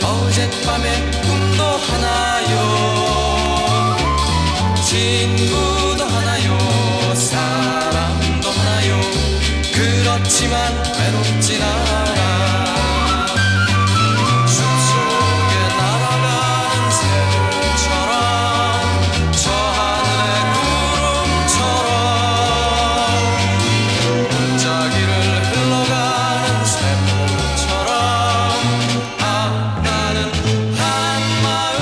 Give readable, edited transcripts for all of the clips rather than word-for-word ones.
어젯밤의 꿈도 하나요, 친구도 하나요, 사랑도 하나요. 그렇지만 외롭진 않아. 숲속에 날아가는 새들처럼, 저 하늘의 구름처럼, 골짜기를 흘러가는 샘물처럼, 아 나는 한마음.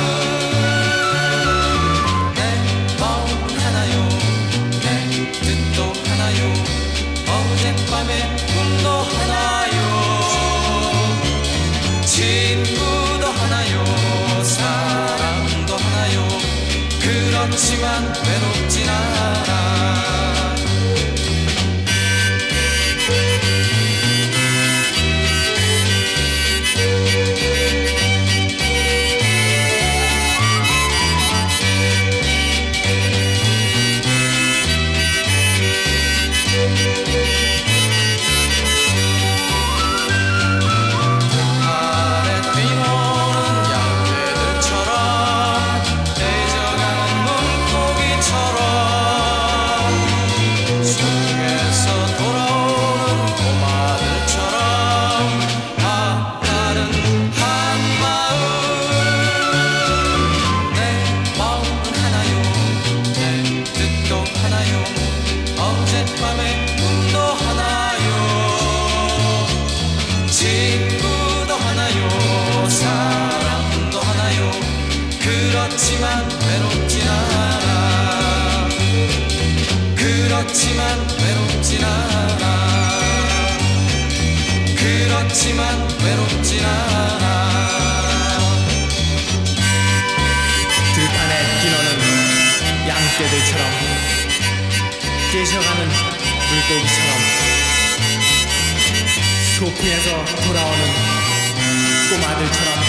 내 마음은 하나요, 내 뜻도 하나요, 어젯밤의 꿈도 하나요, 친구도 하나요, 사랑도 하나요. 그렇지만 외롭진 않아. 아래 뛰노는 양떼들처럼, 데져가는 물고기처럼, 숲에서 돌아오는 꼬마들처럼, 아 나는 한마음. 내 마음은 하나요, 내 뜻도 하나요, 어젯밤의 꿈도 하나요, 친구도 하나요, 사랑도 하나요. 그렇지만 외롭진 않아. 그렇지만 외롭진 않아. 그렇지만 외롭진 않아. 득 안에 뛰노는 양떼들처럼, 뛰셔가는 물고기처럼, 숲에서 돌아오는 꼬마들처럼,